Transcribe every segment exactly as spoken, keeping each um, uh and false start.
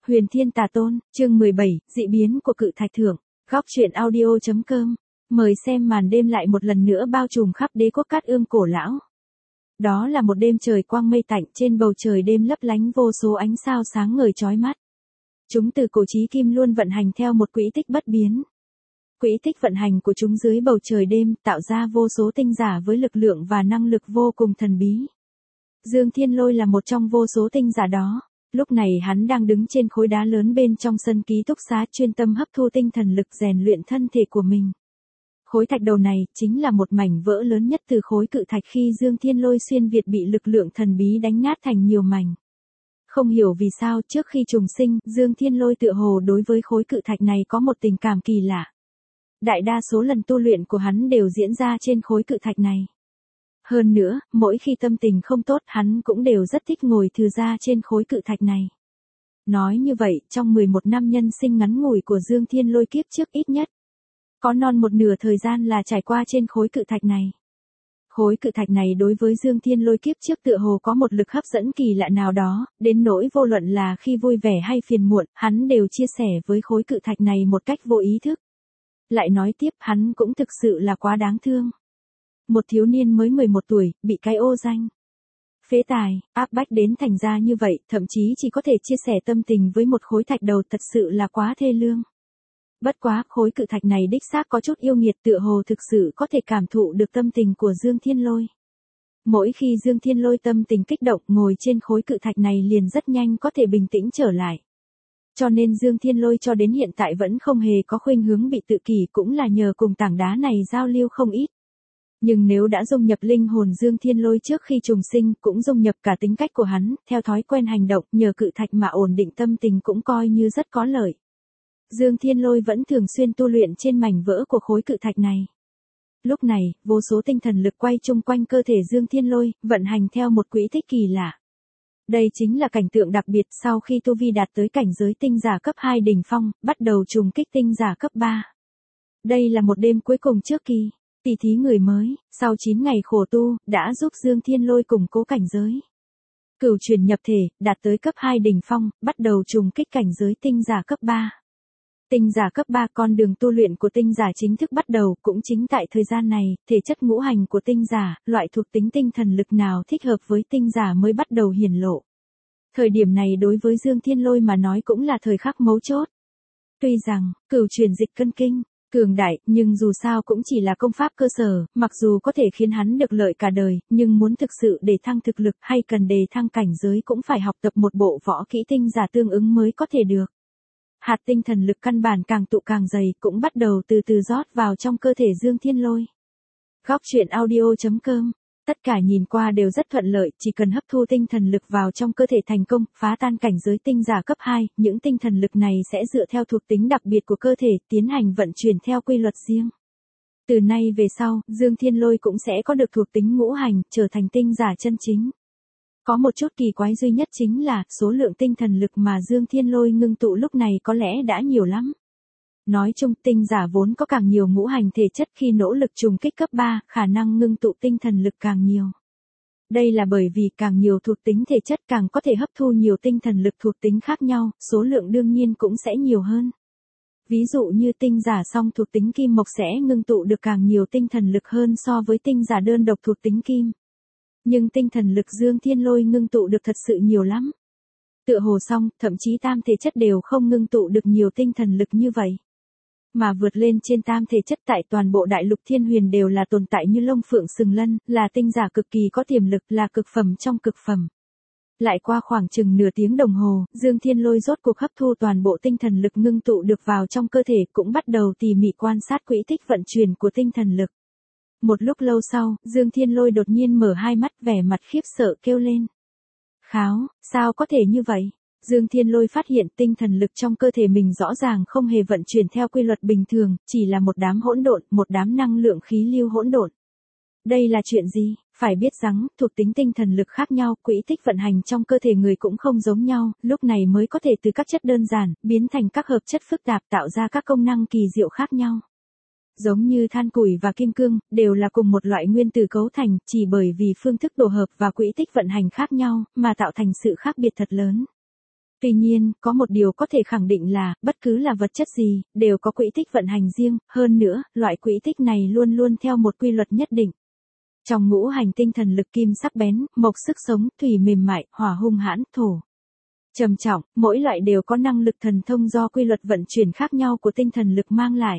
Huyền Thiên Tà Tôn, chương mười bảy, dị biến của cự thạch thượng. Góc truyện audio.com. Mời xem màn đêm lại một lần nữa bao trùm khắp đế quốc Cát Ương cổ lão. Đó là một đêm trời quang mây tạnh, trên bầu trời đêm lấp lánh vô số ánh sao sáng ngời chói mắt. Chúng từ cổ chí kim luôn vận hành theo một quỹ tích bất biến. Quỹ tích vận hành của chúng dưới bầu trời đêm tạo ra vô số tinh giả với lực lượng và năng lực vô cùng thần bí. Dương Thiên Lôi là một trong vô số tinh giả đó. Lúc này hắn đang đứng trên khối đá lớn bên trong sân ký túc xá chuyên tâm hấp thu tinh thần lực rèn luyện thân thể của mình. Khối thạch đầu này chính là một mảnh vỡ lớn nhất từ khối cự thạch khi Dương Thiên Lôi xuyên việt bị lực lượng thần bí đánh nát thành nhiều mảnh. Không hiểu vì sao trước khi trùng sinh, Dương Thiên Lôi tựa hồ đối với khối cự thạch này có một tình cảm kỳ lạ. Đại đa số lần tu luyện của hắn đều diễn ra trên khối cự thạch này. Hơn nữa, mỗi khi tâm tình không tốt hắn cũng đều rất thích ngồi thư ra trên khối cự thạch này. Nói như vậy, trong mười một năm nhân sinh ngắn ngủi của Dương Thiên Lôi kiếp trước ít nhất, có non một nửa thời gian là trải qua trên khối cự thạch này. Khối cự thạch này đối với Dương Thiên Lôi kiếp trước tựa hồ có một lực hấp dẫn kỳ lạ nào đó, đến nỗi vô luận là khi vui vẻ hay phiền muộn, hắn đều chia sẻ với khối cự thạch này một cách vô ý thức. Lại nói tiếp, hắn cũng thực sự là quá đáng thương. Một thiếu niên mới mười một tuổi, bị cái ô danh phế tài, áp bách đến thành ra như vậy, thậm chí chỉ có thể chia sẻ tâm tình với một khối thạch đầu, thật sự là quá thê lương. Bất quá, khối cự thạch này đích xác có chút yêu nghiệt, tựa hồ thực sự có thể cảm thụ được tâm tình của Dương Thiên Lôi. Mỗi khi Dương Thiên Lôi tâm tình kích động, ngồi trên khối cự thạch này liền rất nhanh có thể bình tĩnh trở lại. Cho nên Dương Thiên Lôi cho đến hiện tại vẫn không hề có khuynh hướng bị tự kỷ, cũng là nhờ cùng tảng đá này giao lưu không ít. Nhưng nếu đã dung nhập linh hồn Dương Thiên Lôi trước khi trùng sinh, cũng dung nhập cả tính cách của hắn, theo thói quen hành động, nhờ cự thạch mà ổn định tâm tình cũng coi như rất có lợi. Dương Thiên Lôi vẫn thường xuyên tu luyện trên mảnh vỡ của khối cự thạch này. Lúc này, vô số tinh thần lực quay chung quanh cơ thể Dương Thiên Lôi, vận hành theo một quỹ tích kỳ lạ. Đây chính là cảnh tượng đặc biệt sau khi tu vi đạt tới cảnh giới tinh giả cấp hai đỉnh phong, bắt đầu trùng kích tinh giả cấp ba. Đây là một đêm cuối cùng trước kỳ tỷ thí người mới, sau chín ngày khổ tu, đã giúp Dương Thiên Lôi củng cố cảnh giới. Cửu chuyển nhập thể, đạt tới cấp hai đỉnh phong, bắt đầu trùng kích cảnh giới tinh giả cấp ba. Tinh giả cấp ba, con đường tu luyện của tinh giả chính thức bắt đầu, cũng chính tại thời gian này, thể chất ngũ hành của tinh giả, loại thuộc tính tinh thần lực nào thích hợp với tinh giả mới bắt đầu hiển lộ. Thời điểm này đối với Dương Thiên Lôi mà nói cũng là thời khắc mấu chốt. Tuy rằng, cửu chuyển dịch cân kinh cường đại, nhưng dù sao cũng chỉ là công pháp cơ sở, mặc dù có thể khiến hắn được lợi cả đời, nhưng muốn thực sự để thăng thực lực hay cần đề thăng cảnh giới cũng phải học tập một bộ võ kỹ tinh giả tương ứng mới có thể được. Hạt tinh thần lực căn bản càng tụ càng dày, cũng bắt đầu từ từ rót vào trong cơ thể Dương Thiên Lôi. Góc truyện audio.com. Tất cả nhìn qua đều rất thuận lợi, chỉ cần hấp thu tinh thần lực vào trong cơ thể thành công, phá tan cảnh giới tinh giả cấp hai, những tinh thần lực này sẽ dựa theo thuộc tính đặc biệt của cơ thể, tiến hành vận chuyển theo quy luật riêng. Từ nay về sau, Dương Thiên Lôi cũng sẽ có được thuộc tính ngũ hành, trở thành tinh giả chân chính. Có một chút kỳ quái duy nhất chính là, số lượng tinh thần lực mà Dương Thiên Lôi ngưng tụ lúc này có lẽ đã nhiều lắm. Nói chung, tinh giả vốn có càng nhiều ngũ hành thể chất, khi nỗ lực trùng kích cấp ba, khả năng ngưng tụ tinh thần lực càng nhiều. Đây là bởi vì càng nhiều thuộc tính thể chất càng có thể hấp thu nhiều tinh thần lực thuộc tính khác nhau, số lượng đương nhiên cũng sẽ nhiều hơn. Ví dụ như tinh giả song thuộc tính kim mộc sẽ ngưng tụ được càng nhiều tinh thần lực hơn so với tinh giả đơn độc thuộc tính kim. Nhưng tinh thần lực Dương Thiên Lôi ngưng tụ được thật sự nhiều lắm. Tựa hồ song, thậm chí tam thể chất đều không ngưng tụ được nhiều tinh thần lực như vậy. Mà vượt lên trên tam thể chất, tại toàn bộ đại lục thiên huyền đều là tồn tại như Long Phượng Sừng Lân, là tinh giả cực kỳ có tiềm lực, là cực phẩm trong cực phẩm. Lại qua khoảng chừng nửa tiếng đồng hồ, Dương Thiên Lôi rốt cuộc hấp thu toàn bộ tinh thần lực ngưng tụ được vào trong cơ thể, cũng bắt đầu tỉ mỉ quan sát quỹ tích vận chuyển của tinh thần lực. Một lúc lâu sau, Dương Thiên Lôi đột nhiên mở hai mắt, vẻ mặt khiếp sợ kêu lên. Kháo, sao có thể như vậy? Dương Thiên Lôi phát hiện tinh thần lực trong cơ thể mình rõ ràng không hề vận chuyển theo quy luật bình thường, chỉ là một đám hỗn độn, một đám năng lượng khí lưu hỗn độn. Đây là chuyện gì? Phải biết rằng, thuộc tính tinh thần lực khác nhau, quỹ tích vận hành trong cơ thể người cũng không giống nhau, lúc này mới có thể từ các chất đơn giản, biến thành các hợp chất phức tạp, tạo ra các công năng kỳ diệu khác nhau. Giống như than củi và kim cương, đều là cùng một loại nguyên tử cấu thành, chỉ bởi vì phương thức tổ hợp và quỹ tích vận hành khác nhau, mà tạo thành sự khác biệt thật lớn. Tuy nhiên, có một điều có thể khẳng định là, bất cứ là vật chất gì, đều có quỹ tích vận hành riêng, hơn nữa, loại quỹ tích này luôn luôn theo một quy luật nhất định. Trong ngũ hành tinh thần lực kim sắc bén, mộc sức sống, thủy mềm mại, hỏa hung hãn, thổ trầm trọng, mỗi loại đều có năng lực thần thông do quy luật vận chuyển khác nhau của tinh thần lực mang lại.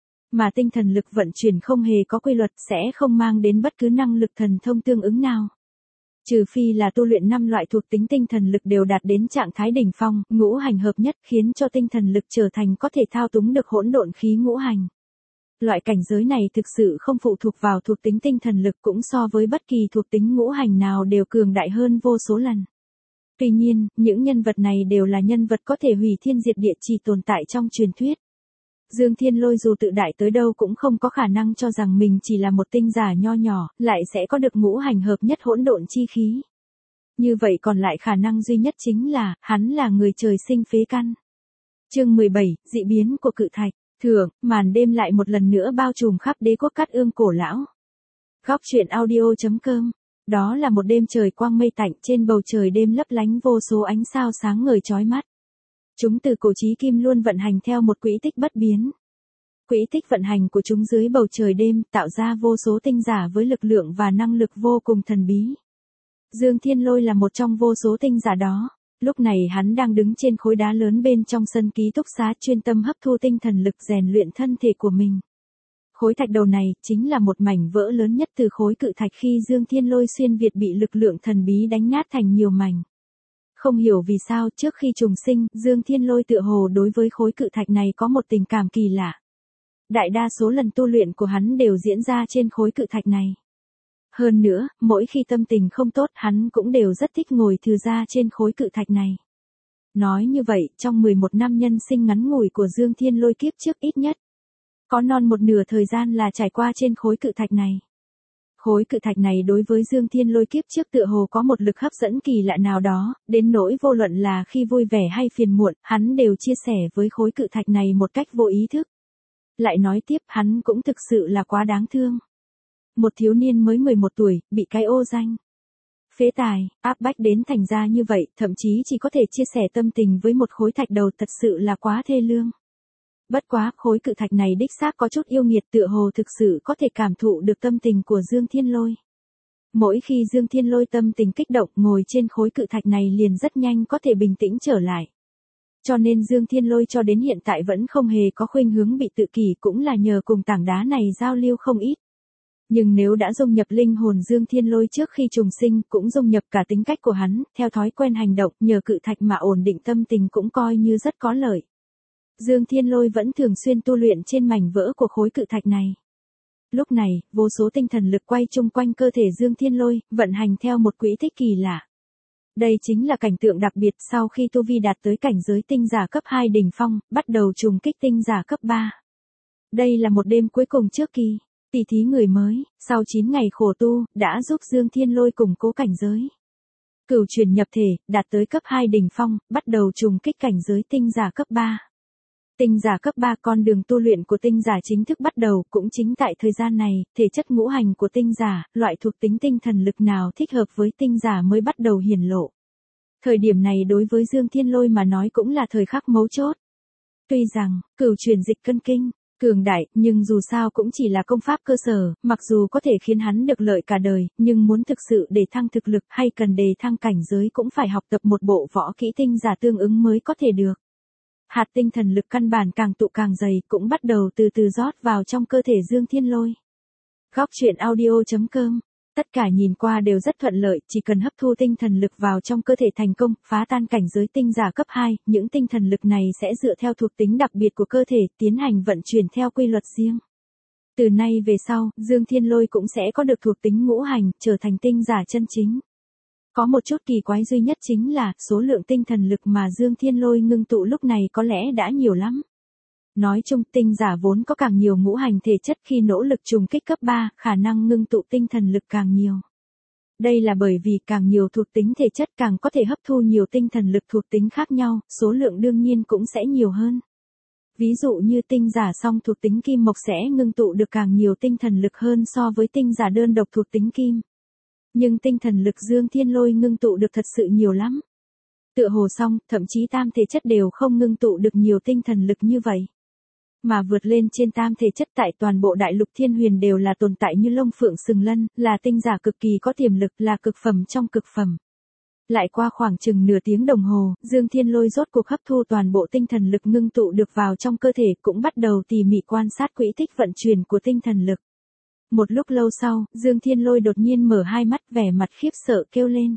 Mà tinh thần lực vận chuyển không hề có quy luật sẽ không mang đến bất cứ năng lực thần thông tương ứng nào. Trừ phi là tu luyện năm loại thuộc tính tinh thần lực đều đạt đến trạng thái đỉnh phong, ngũ hành hợp nhất khiến cho tinh thần lực trở thành có thể thao túng được hỗn độn khí ngũ hành. Loại cảnh giới này thực sự không phụ thuộc vào thuộc tính tinh thần lực cũng so với bất kỳ thuộc tính ngũ hành nào đều cường đại hơn vô số lần. Tuy nhiên, những nhân vật này đều là nhân vật có thể hủy thiên diệt địa chỉ tồn tại trong truyền thuyết. Dương Thiên Lôi dù tự đại tới đâu cũng không có khả năng cho rằng mình chỉ là một tinh giả nho nhỏ, lại sẽ có được ngũ hành hợp nhất hỗn độn chi khí. Như vậy còn lại khả năng duy nhất chính là, hắn là người trời sinh phế căn. Chương mười bảy, dị biến của cự thạch. Thượng, màn đêm lại một lần nữa bao trùm khắp đế quốc Cát Ương cổ lão. Góc truyện audio chấm com. Đó là một đêm trời quang mây tạnh, trên bầu trời đêm lấp lánh vô số ánh sao sáng ngời chói mắt. Chúng từ cổ chí kim luôn vận hành theo một quỹ tích bất biến. Quỹ tích vận hành của chúng dưới bầu trời đêm tạo ra vô số tinh giả với lực lượng và năng lực vô cùng thần bí. Dương Thiên Lôi là một trong vô số tinh giả đó. Lúc này hắn đang đứng trên khối đá lớn bên trong sân ký túc xá chuyên tâm hấp thu tinh thần lực rèn luyện thân thể của mình. Khối thạch đầu này chính là một mảnh vỡ lớn nhất từ khối cự thạch khi Dương Thiên Lôi xuyên việt bị lực lượng thần bí đánh nát thành nhiều mảnh. Không hiểu vì sao trước khi trùng sinh, Dương Thiên Lôi tựa hồ đối với khối cự thạch này có một tình cảm kỳ lạ. Đại đa số lần tu luyện của hắn đều diễn ra trên khối cự thạch này. Hơn nữa, mỗi khi tâm tình không tốt hắn cũng đều rất thích ngồi thư ra trên khối cự thạch này. Nói như vậy, trong mười một năm nhân sinh ngắn ngủi của Dương Thiên Lôi kiếp trước ít nhất, có non một nửa thời gian là trải qua trên khối cự thạch này. Khối cự thạch này đối với Dương Thiên Lôi kiếp trước tựa hồ có một lực hấp dẫn kỳ lạ nào đó, đến nỗi vô luận là khi vui vẻ hay phiền muộn, hắn đều chia sẻ với khối cự thạch này một cách vô ý thức. Lại nói tiếp, hắn cũng thực sự là quá đáng thương. Một thiếu niên mới mười một tuổi, bị cái ô danh phế tài, áp bách đến thành ra như vậy, thậm chí chỉ có thể chia sẻ tâm tình với một khối thạch đầu thật sự là quá thê lương. Bất quá, khối cự thạch này đích xác có chút yêu nghiệt tựa hồ thực sự có thể cảm thụ được tâm tình của Dương Thiên Lôi. Mỗi khi Dương Thiên Lôi tâm tình kích động ngồi trên khối cự thạch này liền rất nhanh có thể bình tĩnh trở lại. Cho nên Dương Thiên Lôi cho đến hiện tại vẫn không hề có khuynh hướng bị tự kỷ cũng là nhờ cùng tảng đá này giao lưu không ít. Nhưng nếu đã dung nhập linh hồn Dương Thiên Lôi trước khi trùng sinh cũng dung nhập cả tính cách của hắn, theo thói quen hành động nhờ cự thạch mà ổn định tâm tình cũng coi như rất có lợi. Dương Thiên Lôi vẫn thường xuyên tu luyện trên mảnh vỡ của khối cự thạch này. Lúc này, vô số tinh thần lực quay chung quanh cơ thể Dương Thiên Lôi, vận hành theo một quỹ tích kỳ lạ. Đây chính là cảnh tượng đặc biệt sau khi tu vi đạt tới cảnh giới tinh giả cấp hai đỉnh phong, bắt đầu trùng kích tinh giả cấp ba. Đây là một đêm cuối cùng trước kỳ tỷ thí người mới, sau chín ngày khổ tu, đã giúp Dương Thiên Lôi củng cố cảnh giới. Cửu chuyển nhập thể, đạt tới cấp hai đỉnh phong, bắt đầu trùng kích cảnh giới tinh giả cấp ba. Tinh giả cấp ba con đường tu luyện của tinh giả chính thức bắt đầu, cũng chính tại thời gian này, thể chất ngũ hành của tinh giả, loại thuộc tính tinh thần lực nào thích hợp với tinh giả mới bắt đầu hiển lộ. Thời điểm này đối với Dương Thiên Lôi mà nói cũng là thời khắc mấu chốt. Tuy rằng, cửu chuyển dịch cân kinh, cường đại, nhưng dù sao cũng chỉ là công pháp cơ sở, mặc dù có thể khiến hắn được lợi cả đời, nhưng muốn thực sự để thăng thực lực hay cần đề thăng cảnh giới cũng phải học tập một bộ võ kỹ tinh giả tương ứng mới có thể được. Hạt tinh thần lực căn bản càng tụ càng dày cũng bắt đầu từ từ rót vào trong cơ thể Dương Thiên Lôi. Góc truyện audio chấm com. Tất cả nhìn qua đều rất thuận lợi, chỉ cần hấp thu tinh thần lực vào trong cơ thể thành công, phá tan cảnh giới tinh giả cấp hai, những tinh thần lực này sẽ dựa theo thuộc tính đặc biệt của cơ thể, tiến hành vận chuyển theo quy luật riêng. Từ nay về sau, Dương Thiên Lôi cũng sẽ có được thuộc tính ngũ hành, trở thành tinh giả chân chính. Có một chút kỳ quái duy nhất chính là, số lượng tinh thần lực mà Dương Thiên Lôi ngưng tụ lúc này có lẽ đã nhiều lắm. Nói chung, tinh giả vốn có càng nhiều ngũ hành thể chất khi nỗ lực trùng kích cấp ba, khả năng ngưng tụ tinh thần lực càng nhiều. Đây là bởi vì càng nhiều thuộc tính thể chất càng có thể hấp thu nhiều tinh thần lực thuộc tính khác nhau, số lượng đương nhiên cũng sẽ nhiều hơn. Ví dụ như tinh giả song thuộc tính kim mộc sẽ ngưng tụ được càng nhiều tinh thần lực hơn so với tinh giả đơn độc thuộc tính kim. Nhưng tinh thần lực Dương Thiên Lôi ngưng tụ được thật sự nhiều lắm. tựa hồ xong, thậm chí tam thể chất đều không ngưng tụ được nhiều tinh thần lực như vậy. Mà vượt lên trên tam thể chất tại toàn bộ đại lục thiên huyền đều là tồn tại như Long Phượng Sừng Lân, là tinh giả cực kỳ có tiềm lực, là cực phẩm trong cực phẩm. Lại qua khoảng chừng nửa tiếng đồng hồ, Dương Thiên Lôi rốt cuộc hấp thu toàn bộ tinh thần lực ngưng tụ được vào trong cơ thể, cũng bắt đầu tỉ mỉ quan sát quỹ tích vận chuyển của tinh thần lực. Một lúc lâu sau, Dương Thiên Lôi đột nhiên mở hai mắt, vẻ mặt khiếp sợ kêu lên.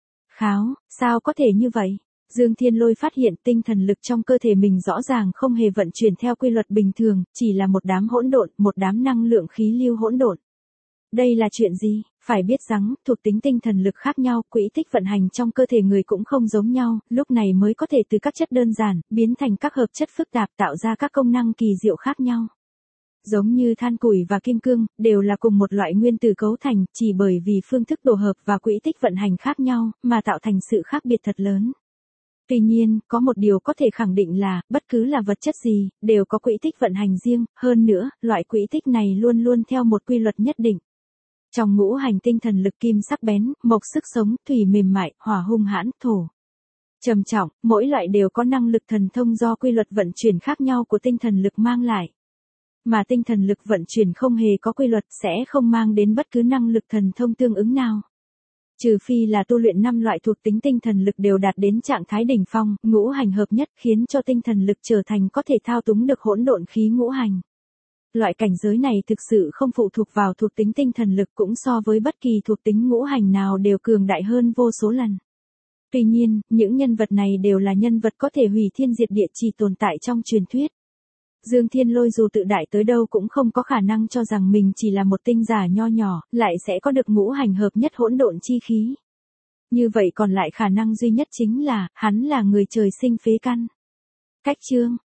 Kháo, sao có thể như vậy? Dương Thiên Lôi phát hiện tinh thần lực trong cơ thể mình rõ ràng không hề vận chuyển theo quy luật bình thường, chỉ là một đám hỗn độn, một đám năng lượng khí lưu hỗn độn. Đây là chuyện gì? Phải biết rằng, thuộc tính tinh thần lực khác nhau, quỹ tích vận hành trong cơ thể người cũng không giống nhau, lúc này mới có thể từ các chất đơn giản, biến thành các hợp chất phức tạp tạo ra các công năng kỳ diệu khác nhau. Giống như than củi và kim cương, đều là cùng một loại nguyên tử cấu thành, chỉ bởi vì phương thức tổ hợp và quỹ tích vận hành khác nhau, mà tạo thành sự khác biệt thật lớn. Tuy nhiên, có một điều có thể khẳng định là, bất cứ là vật chất gì, đều có quỹ tích vận hành riêng, hơn nữa, loại quỹ tích này luôn luôn theo một quy luật nhất định. Trong ngũ hành tinh thần lực kim sắc bén, mộc sức sống, thủy mềm mại, hỏa hung hãn, thổ trầm trọng, mỗi loại đều có năng lực thần thông do quy luật vận chuyển khác nhau của tinh thần lực mang lại. Mà tinh thần lực vận chuyển không hề có quy luật sẽ không mang đến bất cứ năng lực thần thông tương ứng nào. Trừ phi là tu luyện năm loại thuộc tính tinh thần lực đều đạt đến trạng thái đỉnh phong, ngũ hành hợp nhất khiến cho tinh thần lực trở thành có thể thao túng được hỗn độn khí ngũ hành. Loại cảnh giới này thực sự không phụ thuộc vào thuộc tính tinh thần lực, cũng so với bất kỳ thuộc tính ngũ hành nào đều cường đại hơn vô số lần. Tuy nhiên, những nhân vật này đều là nhân vật có thể hủy thiên diệt địa chỉ tồn tại trong truyền thuyết. Dương Thiên Lôi dù tự đại tới đâu cũng không có khả năng cho rằng mình chỉ là một tinh giả nho nhỏ, lại sẽ có được ngũ hành hợp nhất hỗn độn chi khí. Như vậy còn lại khả năng duy nhất chính là, hắn là người trời sinh phế căn. Cách chương